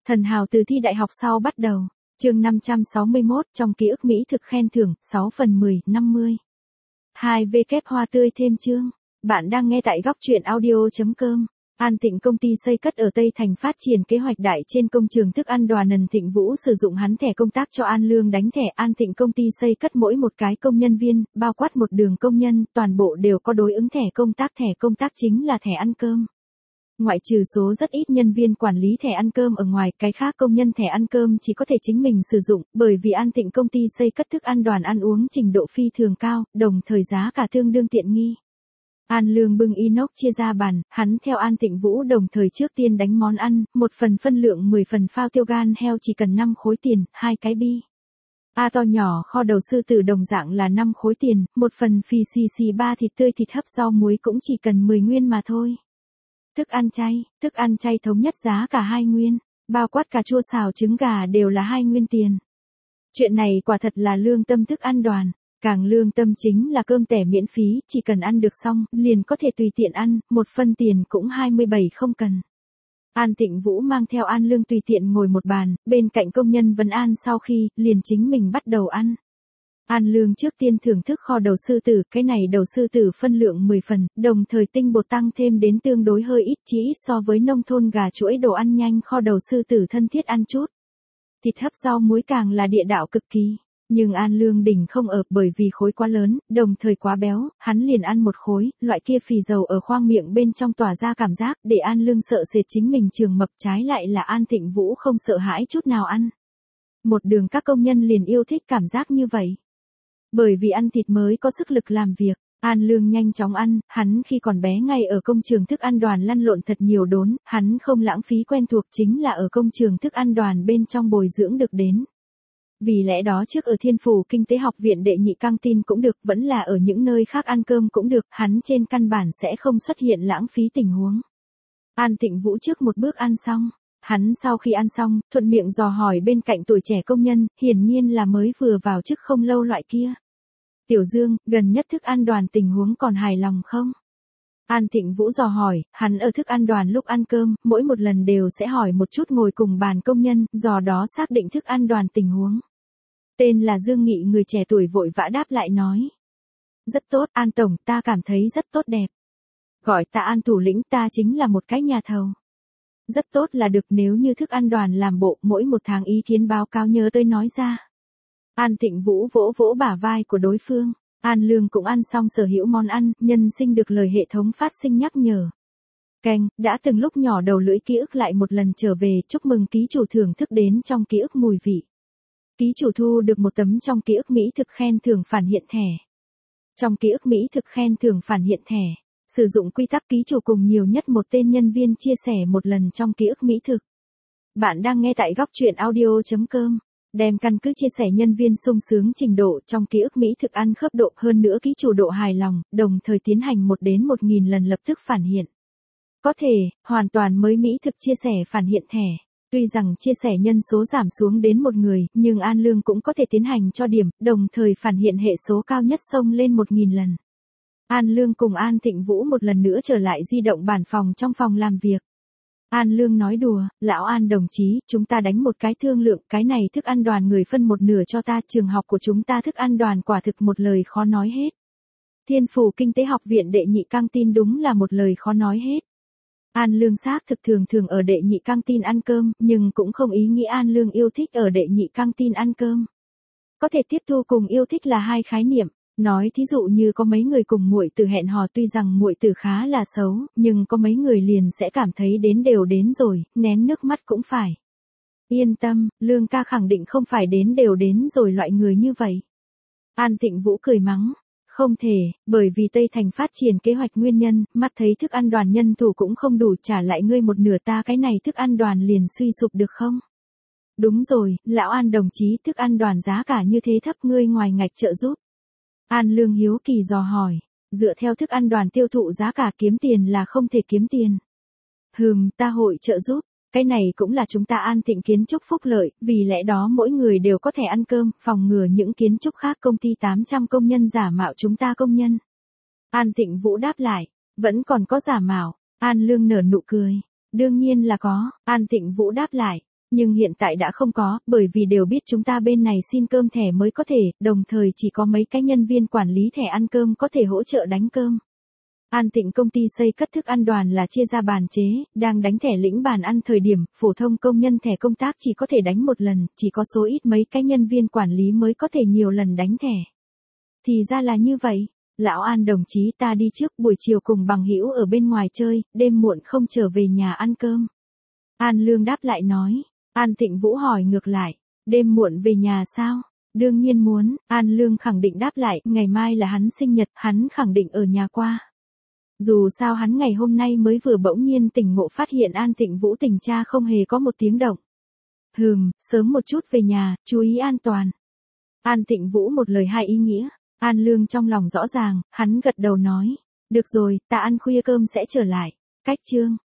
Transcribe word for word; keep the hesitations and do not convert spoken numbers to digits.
Thần hào từ thi đại học sau bắt đầu. Chương năm trăm sáu mươi mốt, trong ký ức mỹ thực khen thưởng, sáu phần mười, năm mươi. hai W hoa tươi thêm chương. Bạn đang nghe tại góc truyện audio chấm com. An Thịnh công ty xây cất ở Tây Thành phát triển kế hoạch đại trên công trường thức ăn Đoàn Nần Thịnh Vũ sử dụng hắn thẻ công tác cho An Lương đánh thẻ. An Thịnh công ty xây cất mỗi một cái công nhân viên, bao quát một đường công nhân, toàn bộ đều có đối ứng thẻ công tác. Thẻ công tác chính là thẻ ăn cơm. Ngoại trừ số rất ít nhân viên quản lý thẻ ăn cơm ở ngoài, cái khác công nhân thẻ ăn cơm chỉ có thể chính mình sử dụng, bởi vì An Thịnh công ty xây cất thức ăn Đoàn ăn uống trình độ phi thường cao, đồng thời giá cả tương đương tiện nghi. An Lương bưng inox chia ra bàn, hắn theo An Thịnh Vũ đồng thời trước tiên đánh món ăn, một phần phân lượng mười phần phao tiêu gan heo chỉ cần năm khối tiền, hai cái bi. A to nhỏ kho đầu sư tử đồng dạng là năm khối tiền, một phần phì xì xì ba thịt tươi thịt hấp rau muối cũng chỉ cần mười nguyên mà thôi. Thức ăn chay, thức ăn chay thống nhất giá cả hai nguyên, bao quát cà chua xào trứng gà đều là hai nguyên tiền. Chuyện này quả thật là lương tâm thức ăn Đoàn, càng lương tâm chính là cơm tẻ miễn phí, chỉ cần ăn được xong, liền có thể tùy tiện ăn, một phân tiền cũng hai mươi bảy không cần. An Thịnh Vũ mang theo An Lương tùy tiện ngồi một bàn, bên cạnh công nhân vấn an sau khi, liền chính mình bắt đầu ăn. An Lương trước tiên thưởng thức kho đầu sư tử, cái này đầu sư tử phân lượng mười phần, đồng thời tinh bột tăng thêm đến tương đối hơi ít, chỉ ít so với nông thôn gà chuỗi đồ ăn nhanh kho đầu sư tử thân thiết ăn chút. Thịt hấp rau muối càng là địa đạo cực kỳ, nhưng An Lương đỉnh không ở bởi vì khối quá lớn, đồng thời quá béo, hắn liền ăn một khối, loại kia phì dầu ở khoang miệng bên trong tỏa ra cảm giác, để An Lương sợ sệt chính mình trường mập, trái lại là An Thịnh Vũ không sợ hãi chút nào ăn. Một đường các công nhân liền yêu thích cảm giác như vậy. Bởi vì ăn thịt mới có sức lực làm việc, An Lương nhanh chóng ăn, hắn khi còn bé ngay ở công trường thức ăn Đoàn lăn lộn thật nhiều đốn, hắn không lãng phí quen thuộc chính là ở công trường thức ăn Đoàn bên trong bồi dưỡng được đến. Vì lẽ đó trước ở Thiên Phủ Kinh tế học viện đệ nhị căng tin cũng được, vẫn là ở những nơi khác ăn cơm cũng được, hắn trên căn bản sẽ không xuất hiện lãng phí tình huống. An Thịnh Vũ trước một bước ăn xong. Hắn sau khi ăn xong, thuận miệng dò hỏi bên cạnh tuổi trẻ công nhân, hiển nhiên là mới vừa vào chức không lâu loại kia. Tiểu Dương, gần nhất thức ăn Đoàn tình huống còn hài lòng không? An Thịnh Vũ dò hỏi, hắn ở thức ăn Đoàn lúc ăn cơm, mỗi một lần đều sẽ hỏi một chút ngồi cùng bàn công nhân, do đó xác định thức ăn Đoàn tình huống. Tên là Dương Nghị người trẻ tuổi vội vã đáp lại nói. Rất tốt, An Tổng, ta cảm thấy rất tốt đẹp. Gọi ta An thủ lĩnh, ta chính là một cái nhà thầu. Rất tốt là được, nếu như thức ăn Đoàn làm bộ, mỗi một tháng ý kiến báo cáo nhớ tới nói ra. An Thịnh Vũ vỗ vỗ bả vai của đối phương. An Lương cũng ăn xong sở hữu món ăn, nhân sinh được lời hệ thống phát sinh nhắc nhở. Canh, đã từng lúc nhỏ đầu lưỡi ký ức lại một lần trở về, chúc mừng ký chủ thưởng thức đến trong ký ức mùi vị. Ký chủ thu được một tấm trong ký ức mỹ thực khen thưởng phản hiện thẻ. Trong ký ức mỹ thực khen thưởng phản hiện thẻ. Sử dụng quy tắc ký chủ cùng nhiều nhất một tên nhân viên chia sẻ một lần trong ký ức mỹ thực. Bạn đang nghe tại góc truyện audio chấm com. Đem căn cứ chia sẻ nhân viên sung sướng trình độ trong ký ức mỹ thực ăn khớp độ, hơn nữa ký chủ độ hài lòng, đồng thời tiến hành một đến một nghìn lần lập tức phản hiện. Có thể, hoàn toàn mới mỹ thực chia sẻ phản hiện thẻ. Tuy rằng chia sẻ nhân số giảm xuống đến một người, nhưng An Lương cũng có thể tiến hành cho điểm, đồng thời phản hiện hệ số cao nhất xông lên một nghìn lần. An Lương cùng An Thịnh Vũ một lần nữa trở lại di động bản phòng trong phòng làm việc. An Lương nói đùa, lão An đồng chí, chúng ta đánh một cái thương lượng, cái này thức ăn Đoàn người phân một nửa cho ta, trường học của chúng ta thức ăn Đoàn quả thực một lời khó nói hết. Thiên Phủ Kinh tế học viện đệ nhị căng tin đúng là một lời khó nói hết. An Lương xác thực thường thường ở đệ nhị căng tin ăn cơm, nhưng cũng không ý nghĩa An Lương yêu thích ở đệ nhị căng tin ăn cơm. Có thể tiếp thu cùng yêu thích là hai khái niệm. Nói thí dụ như có mấy người cùng muội tử hẹn hò, tuy rằng muội tử khá là xấu, nhưng có mấy người liền sẽ cảm thấy đến đều đến rồi, nén nước mắt cũng phải. Yên tâm, Lương ca khẳng định không phải đến đều đến rồi loại người như vậy. An Thịnh Vũ cười mắng. Không thể, bởi vì Tây Thành phát triển kế hoạch nguyên nhân, mắt thấy thức ăn Đoàn nhân thủ cũng không đủ, trả lại ngươi một nửa, ta cái này thức ăn Đoàn liền suy sụp được không? Đúng rồi, lão An đồng chí, thức ăn Đoàn giá cả như thế thấp, ngươi ngoài ngạch trợ giúp. An Lương hiếu kỳ dò hỏi, dựa theo thức ăn Đoàn tiêu thụ giá cả kiếm tiền là không thể kiếm tiền. Hừm, ta hội trợ giúp, cái này cũng là chúng ta An Thịnh kiến trúc phúc lợi, vì lẽ đó mỗi người đều có thể ăn cơm, phòng ngừa những kiến trúc khác công ty tám trăm công nhân giả mạo chúng ta công nhân. An Thịnh Vũ đáp lại, vẫn còn có giả mạo. An Lương nở nụ cười, đương nhiên là có, An Thịnh Vũ đáp lại. Nhưng hiện tại đã không có, bởi vì đều biết chúng ta bên này xin cơm thẻ mới có thể, đồng thời chỉ có mấy cái nhân viên quản lý thẻ ăn cơm có thể hỗ trợ đánh cơm. An Tịnh công ty xây cất thức ăn đoàn là chia ra bàn chế, đang đánh thẻ lĩnh bàn ăn thời điểm, phổ thông công nhân thẻ công tác chỉ có thể đánh một lần, chỉ có số ít mấy cái nhân viên quản lý mới có thể nhiều lần đánh thẻ. Thì ra là như vậy, lão An đồng chí ta đi trước, buổi chiều cùng bằng hữu ở bên ngoài chơi, đêm muộn không trở về nhà ăn cơm. An Lương đáp lại nói, An Tịnh Vũ hỏi ngược lại, đêm muộn về nhà sao? Đương nhiên muốn, An Lương khẳng định đáp lại, ngày mai là hắn sinh nhật, hắn khẳng định ở nhà qua. Dù sao hắn ngày hôm nay mới vừa bỗng nhiên tỉnh ngộ phát hiện An Tịnh Vũ tình cha không hề có một tiếng động. Hừm, sớm một chút về nhà, chú ý an toàn. An Tịnh Vũ một lời hai ý nghĩa, An Lương trong lòng rõ ràng, hắn gật đầu nói, được rồi, ta ăn khuya cơm sẽ trở lại. Cách chương